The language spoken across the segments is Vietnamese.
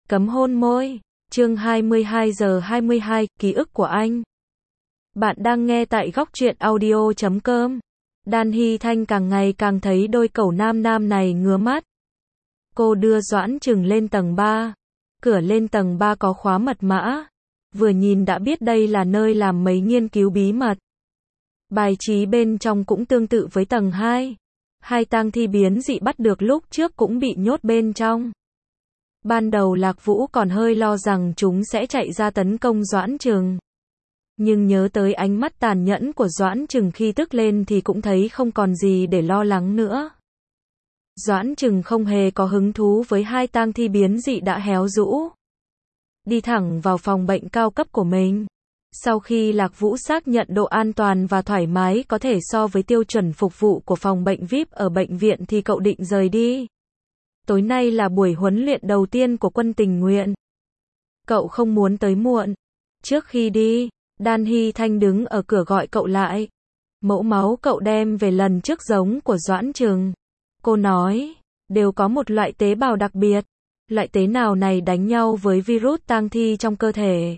Cấm hôn môi. Chương 22 giờ 22, ký ức của anh. Bạn đang nghe tại góc truyện audio.com. Đan Hy Thanh càng ngày càng thấy đôi cẩu nam này ngứa mắt. Cô đưa Doãn Trừng lên tầng 3. Cửa lên tầng 3 có khóa mật mã. Vừa nhìn đã biết đây là nơi làm mấy nghiên cứu bí mật. Bài trí bên trong cũng tương tự với tầng 2. Hai tang thi biến dị bắt được lúc trước cũng bị nhốt bên trong. Ban đầu Lạc Vũ còn hơi lo rằng chúng sẽ chạy ra tấn công Doãn Trừng. Nhưng nhớ tới ánh mắt tàn nhẫn của Doãn Trừng khi tức lên thì cũng thấy không còn gì để lo lắng nữa. Doãn Trừng không hề có hứng thú với hai tang thi biến dị đã héo rũ. Đi thẳng vào phòng bệnh cao cấp của mình. Sau khi Lạc Vũ xác nhận độ an toàn và thoải mái có thể so với tiêu chuẩn phục vụ của phòng bệnh VIP ở bệnh viện thì cậu định rời đi. Tối nay là buổi huấn luyện đầu tiên của quân tình nguyện. Cậu không muốn tới muộn. Trước khi đi, Đan Hy Thanh đứng ở cửa gọi cậu lại. Mẫu máu cậu đem về lần trước giống của Doãn Trừng. Cô nói, đều có một loại tế bào đặc biệt. Loại tế bào này đánh nhau với virus tang thi trong cơ thể.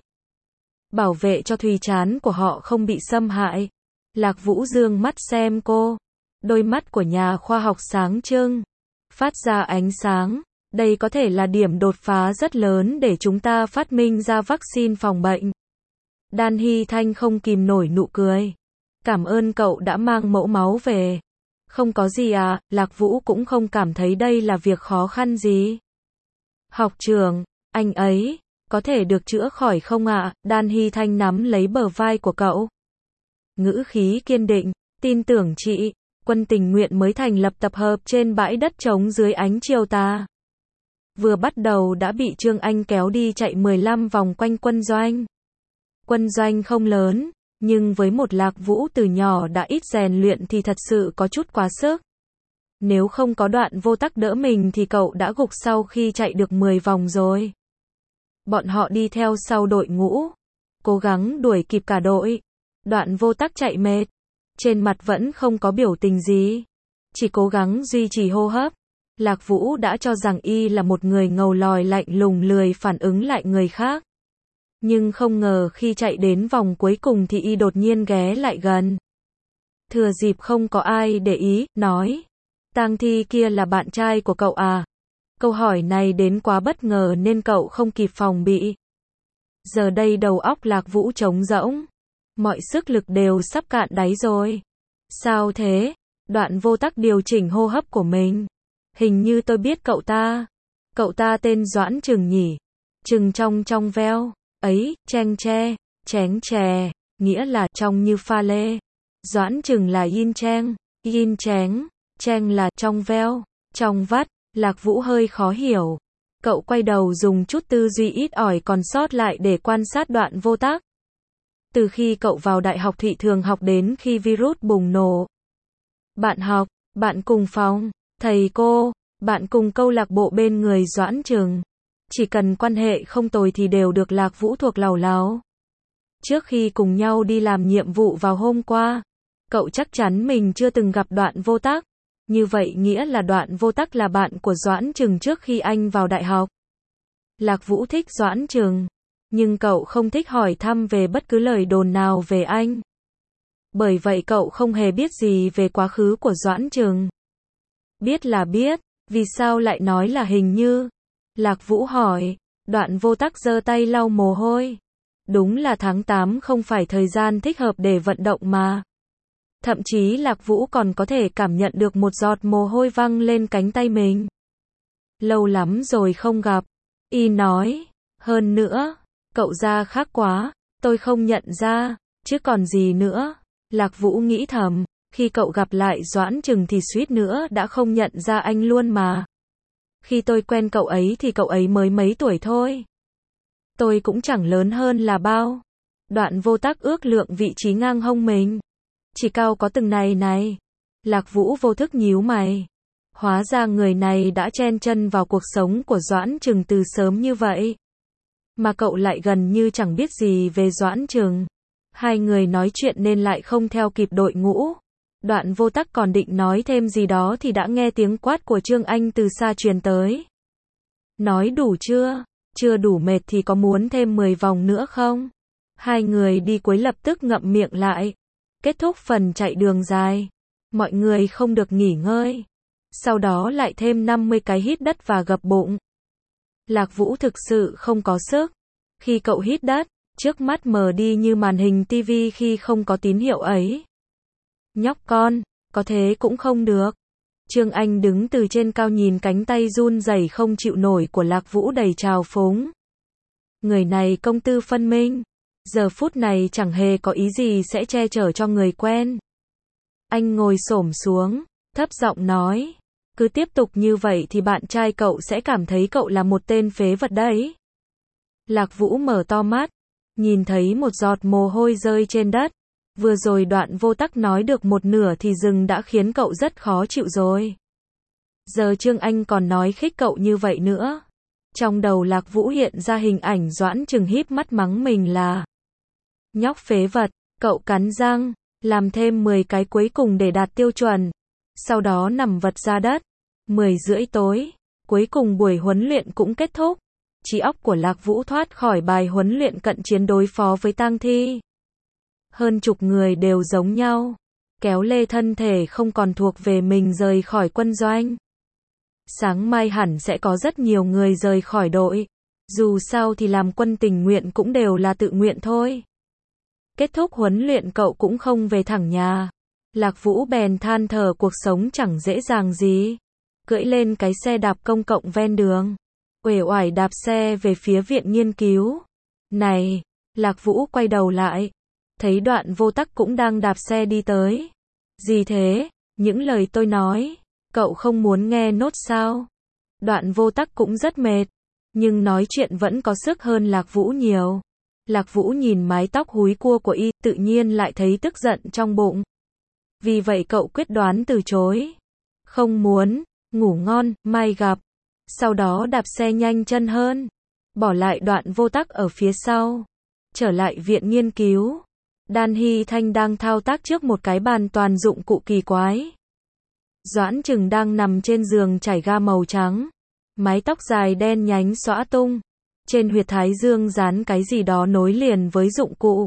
Bảo vệ cho thùy trán của họ không bị xâm hại. Lạc Vũ dương mắt xem cô. Đôi mắt của nhà khoa học sáng trưng. Phát ra ánh sáng. Đây có thể là điểm đột phá rất lớn để chúng ta phát minh ra vaccine phòng bệnh. Đan Hy Thanh không kìm nổi nụ cười. Cảm ơn cậu đã mang mẫu máu về. Không có gì à, Lạc Vũ cũng không cảm thấy đây là việc khó khăn gì. Học trưởng, anh ấy, có thể được chữa khỏi không ạ? Đan Hy Thanh nắm lấy bờ vai của cậu. Ngữ khí kiên định, tin tưởng chị. Quân tình nguyện mới thành lập tập hợp trên bãi đất trống dưới ánh chiều tà. Vừa bắt đầu đã bị Trương Anh kéo đi chạy 15 vòng quanh quân doanh. Quân doanh không lớn, nhưng với một Lạc Vũ từ nhỏ đã ít rèn luyện thì thật sự có chút quá sức. Nếu không có Đoạn Vô Tắc đỡ mình thì cậu đã gục sau khi chạy được 10 vòng rồi. Bọn họ đi theo sau đội ngũ, cố gắng đuổi kịp cả đội. Đoạn Vô Tắc chạy mệt, trên mặt vẫn không có biểu tình gì, chỉ cố gắng duy trì hô hấp. Lạc Vũ đã cho rằng y là một người ngầu lòi lạnh lùng lười phản ứng lại người khác. Nhưng không ngờ khi chạy đến vòng cuối cùng thì y đột nhiên ghé lại gần. Thừa dịp không có ai để ý, nói, tang thi kia là bạn trai của cậu à? Câu hỏi này đến quá bất ngờ nên cậu không kịp phòng bị. Giờ đây đầu óc Lạc Vũ trống rỗng. Mọi sức lực đều sắp cạn đáy rồi. Sao thế? Đoạn Vô Tắc điều chỉnh hô hấp của mình. Hình như tôi biết cậu ta. Cậu ta tên Doãn Trừng nhỉ? Trừng trong veo. Ấy, cheng che, chén chè, nghĩa là trong như pha lê. Doãn Trừng là yin chén, cheng là trong veo, trong vắt. Lạc Vũ hơi khó hiểu. Cậu quay đầu dùng chút tư duy ít ỏi còn sót lại để quan sát Đoạn Vô Tắc. Từ khi cậu vào đại học Thụy thường học đến khi virus bùng nổ. Bạn học, bạn cùng phòng, thầy cô, bạn cùng câu lạc bộ bên người Doãn Trừng. Chỉ cần quan hệ không tồi thì đều được Lạc Vũ thuộc làu láo. Trước khi cùng nhau đi làm nhiệm vụ vào hôm qua, cậu chắc chắn mình chưa từng gặp Đoạn Vô Tắc. Như vậy nghĩa là Đoạn Vô Tắc là bạn của Doãn Trừng trước khi anh vào đại học. Lạc Vũ thích Doãn Trừng, nhưng cậu không thích hỏi thăm về bất cứ lời đồn nào về anh. Bởi vậy cậu không hề biết gì về quá khứ của Doãn Trừng. Biết là biết, vì sao lại nói là hình như? Lạc Vũ hỏi. Đoạn Vô Tắc giơ tay lau mồ hôi. Đúng là tháng 8 không phải thời gian thích hợp để vận động mà. Thậm chí Lạc Vũ còn có thể cảm nhận được một giọt mồ hôi văng lên cánh tay mình. Lâu lắm rồi không gặp. Y nói. Hơn nữa, cậu da khác quá, tôi không nhận ra, chứ còn gì nữa. Lạc Vũ nghĩ thầm, khi cậu gặp lại Doãn Trừng thì suýt nữa đã không nhận ra anh luôn mà. Khi tôi quen cậu ấy thì cậu ấy mới mấy tuổi thôi. Tôi cũng chẳng lớn hơn là bao. Đoạn Vô Tắc ước lượng vị trí ngang hông mình. Chỉ cao có từng này. Lạc Vũ vô thức nhíu mày. Hóa ra người này đã chen chân vào cuộc sống của Doãn Trừng từ sớm như vậy. Mà cậu lại gần như chẳng biết gì về Doãn Trừng. Hai người nói chuyện nên lại không theo kịp đội ngũ. Đoạn Vô Tắc còn định nói thêm gì đó thì đã nghe tiếng quát của Trương Anh từ xa truyền tới. Nói đủ chưa? chưa đủ mệt thì có muốn thêm 10 vòng nữa không? Hai người đi cuối lập tức ngậm miệng lại. Kết thúc phần chạy đường dài. Mọi người không được nghỉ ngơi. Sau đó lại thêm 50 cái hít đất và gập bụng. Lạc Vũ thực sự không có sức. Khi cậu hít đất, trước mắt mờ đi như màn hình tivi khi không có tín hiệu ấy. Nhóc con, có thế cũng không được. Trương Anh đứng từ trên cao nhìn cánh tay run rẩy không chịu nổi của Lạc Vũ đầy trào phúng. Người này công tư phân minh. Giờ phút này chẳng hề có ý gì sẽ che chở cho người quen. Anh ngồi xổm xuống, thấp giọng nói. Cứ tiếp tục như vậy thì bạn trai cậu sẽ cảm thấy cậu là một tên phế vật đấy. Lạc Vũ mở to mắt, nhìn thấy một giọt mồ hôi rơi trên đất. Vừa rồi Đoạn Vô Tắc nói được một nửa thì dừng đã khiến cậu rất khó chịu rồi. Giờ Trương Anh còn nói khích cậu như vậy nữa. Trong đầu Lạc Vũ hiện ra hình ảnh Doãn Trừng híp mắt mắng mình là nhóc phế vật, cậu cắn răng, làm thêm 10 cái cuối cùng để đạt tiêu chuẩn. Sau đó nằm vật ra đất. 10:30 tối, cuối cùng buổi huấn luyện cũng kết thúc. Trí óc của Lạc Vũ thoát khỏi bài huấn luyện cận chiến đối phó với tang thi. Hơn chục người đều giống nhau, kéo lê thân thể không còn thuộc về mình rời khỏi quân doanh. Sáng mai hẳn sẽ có rất nhiều người rời khỏi đội. Dù sao thì làm quân tình nguyện cũng đều là tự nguyện thôi. Kết thúc huấn luyện cậu cũng không về thẳng nhà. Lạc Vũ bèn than thở cuộc sống chẳng dễ dàng gì. Cưỡi lên cái xe đạp công cộng ven đường, uể oải đạp xe về phía viện nghiên cứu. Này, Lạc Vũ quay đầu lại, thấy Đoạn Vô Tắc cũng đang đạp xe đi tới. Gì thế, những lời tôi nói, cậu không muốn nghe nốt sao? Đoạn Vô Tắc cũng rất mệt, nhưng nói chuyện vẫn có sức hơn Lạc Vũ nhiều. Lạc Vũ nhìn mái tóc húi cua của y, tự nhiên lại thấy tức giận trong bụng. Vì vậy cậu quyết đoán từ chối. Không muốn, ngủ ngon, mai gặp. Sau đó đạp xe nhanh chân hơn, bỏ lại Đoạn Vô Tắc ở phía sau. Trở lại viện nghiên cứu. Đan Hy Thanh đang thao tác trước một cái bàn toàn dụng cụ kỳ quái. Doãn Trừng đang nằm trên giường chảy ga màu trắng. Mái tóc dài đen nhánh xõa tung. Trên huyệt thái dương dán cái gì đó nối liền với dụng cụ.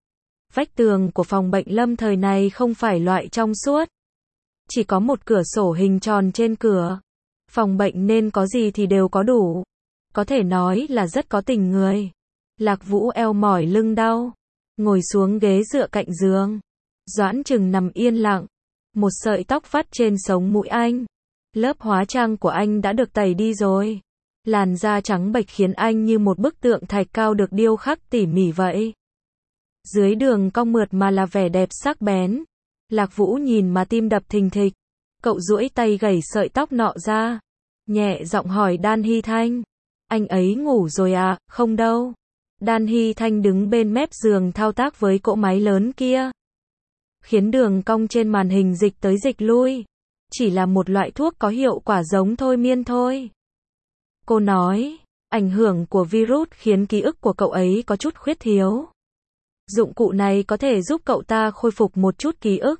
Vách tường của phòng bệnh lâm thời này không phải loại trong suốt. Chỉ có một cửa sổ hình tròn trên cửa. Phòng bệnh nên có gì thì đều có đủ. Có thể nói là rất có tình người. Lạc Vũ eo mỏi lưng đau, ngồi xuống ghế dựa cạnh giường. Doãn Trừng nằm yên lặng. Một sợi tóc vắt trên sống mũi anh. Lớp hóa trang của anh đã được tẩy đi rồi. Làn da trắng bệch khiến anh như một bức tượng thạch cao được điêu khắc tỉ mỉ vậy. Dưới đường cong mượt mà là vẻ đẹp sắc bén. Lạc Vũ nhìn mà tim đập thình thịch. Cậu duỗi tay gẩy sợi tóc nọ ra, nhẹ giọng hỏi Đan Hy Thanh. Anh ấy ngủ rồi à? Không đâu. Đan Hy Thanh đứng bên mép giường thao tác với cỗ máy lớn kia, khiến đường cong trên màn hình dịch tới dịch lui. Chỉ là một loại thuốc có hiệu quả giống thôi miên thôi. Cô nói, ảnh hưởng của virus khiến ký ức của cậu ấy có chút khuyết thiếu. Dụng cụ này có thể giúp cậu ta khôi phục một chút ký ức.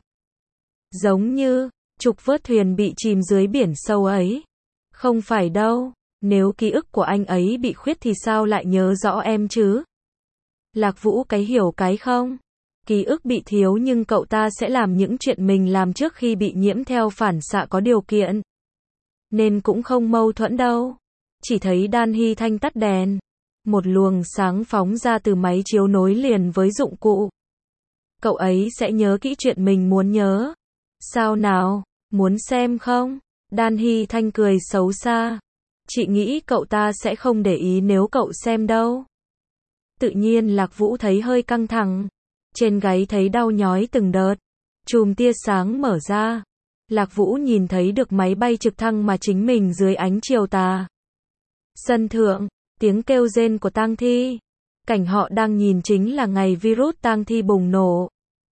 Giống như trục vớt thuyền bị chìm dưới biển sâu ấy. Không phải đâu, nếu ký ức của anh ấy bị khuyết thì sao lại nhớ rõ em chứ? Lạc Vũ cái hiểu cái không? Ký ức bị thiếu nhưng cậu ta sẽ làm những chuyện mình làm trước khi bị nhiễm theo phản xạ có điều kiện. Nên cũng không mâu thuẫn đâu. Chỉ thấy Đan Hy Thanh tắt đèn. Một luồng sáng phóng ra từ máy chiếu nối liền với dụng cụ. Cậu ấy sẽ nhớ kỹ chuyện mình muốn nhớ. Sao nào, muốn xem không? Đan Hy Thanh cười xấu xa. Chị nghĩ cậu ta sẽ không để ý nếu cậu xem đâu. Tự nhiên Lạc Vũ thấy hơi căng thẳng. Trên gáy thấy đau nhói từng đợt. Chùm tia sáng mở ra. Lạc Vũ nhìn thấy được máy bay trực thăng mà chính mình dưới ánh chiều tà. Sân thượng, tiếng kêu rên của tang thi. Cảnh họ đang nhìn chính là ngày virus tang thi bùng nổ.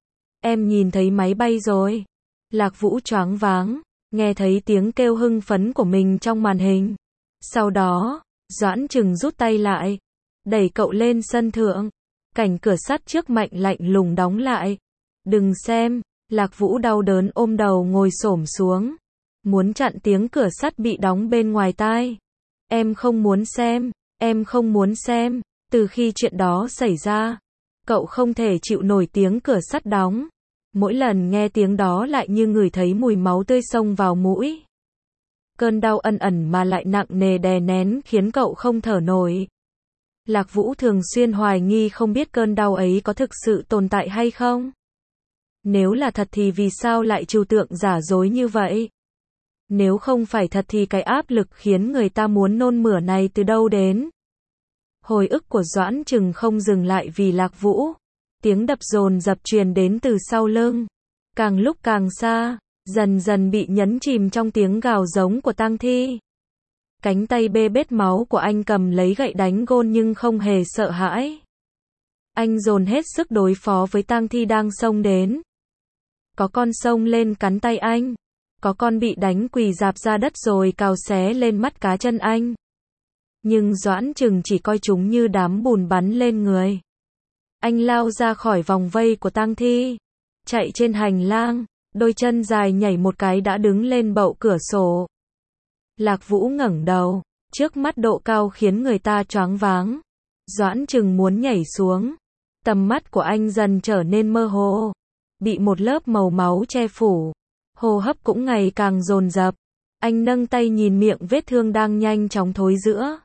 Em nhìn thấy máy bay rồi. Lạc Vũ choáng váng, nghe thấy tiếng kêu hưng phấn của mình trong màn hình. Sau đó, Doãn Trừng rút tay lại, đẩy cậu lên sân thượng. Cảnh cửa sắt trước mạnh lạnh lùng đóng lại. Đừng xem. Lạc Vũ đau đớn ôm đầu ngồi xổm xuống, muốn chặn tiếng cửa sắt bị đóng bên ngoài tai. Em không muốn xem. Em không muốn xem. Từ khi chuyện đó xảy ra, cậu không thể chịu nổi tiếng cửa sắt đóng. Mỗi lần nghe tiếng đó lại như ngửi thấy mùi máu tươi xông vào mũi. Cơn đau ẩn ẩn mà lại nặng nề đè nén khiến cậu không thở nổi. Lạc Vũ thường xuyên hoài nghi không biết cơn đau ấy có thực sự tồn tại hay không. Nếu là thật thì vì sao lại trừu tượng giả dối như vậy? Nếu không phải thật thì cái áp lực khiến người ta muốn nôn mửa này từ đâu đến? Hồi ức của Doãn Trừng không dừng lại vì Lạc Vũ. Tiếng đập dồn dập truyền đến từ sau lưng. Càng lúc càng xa, dần dần bị nhấn chìm trong tiếng gào giống của tang thi. Cánh tay bê bết máu của anh cầm lấy gậy đánh gôn nhưng không hề sợ hãi. Anh dồn hết sức đối phó với tang thi đang xông đến. Có con xông lên cắn tay anh. Có con bị đánh quỳ rạp ra đất rồi cào xé lên mắt cá chân anh. Nhưng Doãn Trừng chỉ coi chúng như đám bùn bắn lên người. Anh lao ra khỏi vòng vây của tang thi. Chạy trên hành lang, đôi chân dài nhảy một cái đã đứng lên bậu cửa sổ. Lạc Vũ ngẩng đầu, trước mắt độ cao khiến người ta choáng váng. Doãn Trừng muốn nhảy xuống. Tầm mắt của anh dần trở nên mơ hồ. Bị một lớp màu máu che phủ. Hô hấp cũng ngày càng dồn dập. Anh nâng tay nhìn miệng vết thương đang nhanh chóng thối rữa.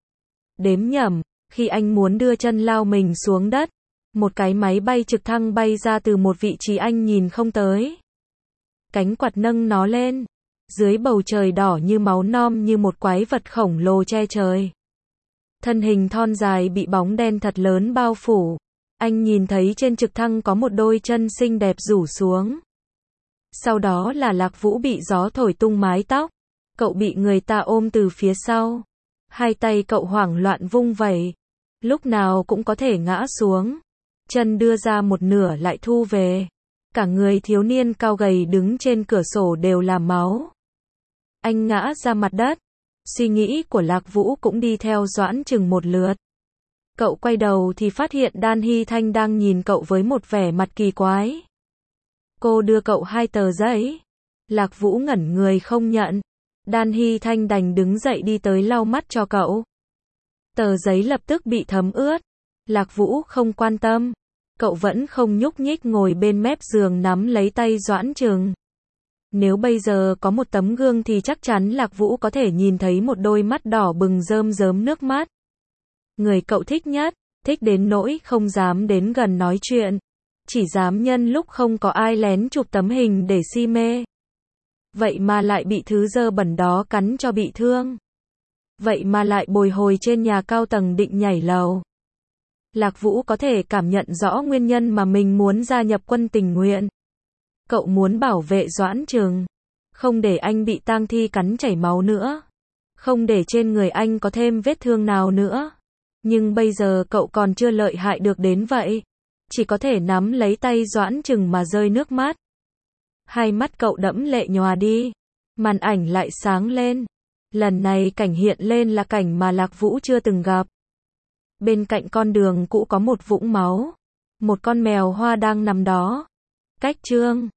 Đếm nhầm, khi anh muốn đưa chân lao mình xuống đất, một cái máy bay trực thăng bay ra từ một vị trí anh nhìn không tới. Cánh quạt nâng nó lên. Dưới bầu trời đỏ như máu non như một quái vật khổng lồ che trời. Thân hình thon dài bị bóng đen thật lớn bao phủ. Anh nhìn thấy trên trực thăng có một đôi chân xinh đẹp rủ xuống. Sau đó là Lạc Vũ bị gió thổi tung mái tóc. Cậu bị người ta ôm từ phía sau. Hai tay cậu hoảng loạn vung vẩy. Lúc nào cũng có thể ngã xuống. Chân đưa ra một nửa lại thu về. Cả người thiếu niên cao gầy đứng trên cửa sổ đều là máu. Anh ngã ra mặt đất. Suy nghĩ của Lạc Vũ cũng đi theo Doãn Trừng một lượt. Cậu quay đầu thì phát hiện Đan Hy Thanh đang nhìn cậu với một vẻ mặt kỳ quái. Cô đưa cậu 2 tờ giấy. Lạc Vũ ngẩn người không nhận. Đan Hy Thanh đành đứng dậy đi tới lau mắt cho cậu. Tờ giấy lập tức bị thấm ướt. Lạc Vũ không quan tâm. Cậu vẫn không nhúc nhích ngồi bên mép giường nắm lấy tay Doãn Trừng. Nếu bây giờ có một tấm gương thì chắc chắn Lạc Vũ có thể nhìn thấy một đôi mắt đỏ bừng rơm rớm nước mắt. Người cậu thích nhất, thích đến nỗi không dám đến gần nói chuyện. Chỉ dám nhân lúc không có ai lén chụp tấm hình để si mê. Vậy mà lại bị thứ dơ bẩn đó cắn cho bị thương. Vậy mà lại bồi hồi trên nhà cao tầng định nhảy lầu. Lạc Vũ có thể cảm nhận rõ nguyên nhân mà mình muốn gia nhập quân tình nguyện. Cậu muốn bảo vệ Doãn Trừng. Không để anh bị tang thi cắn chảy máu nữa. Không để trên người anh có thêm vết thương nào nữa. Nhưng bây giờ cậu còn chưa lợi hại được đến vậy. Chỉ có thể nắm lấy tay Doãn Trừng mà rơi nước mắt. Hai mắt cậu đẫm lệ nhòa đi. Màn ảnh lại sáng lên. Lần này cảnh hiện lên là cảnh mà Lạc Vũ chưa từng gặp. Bên cạnh con đường cũ có một vũng máu. Một con mèo hoa đang nằm đó. Cách chương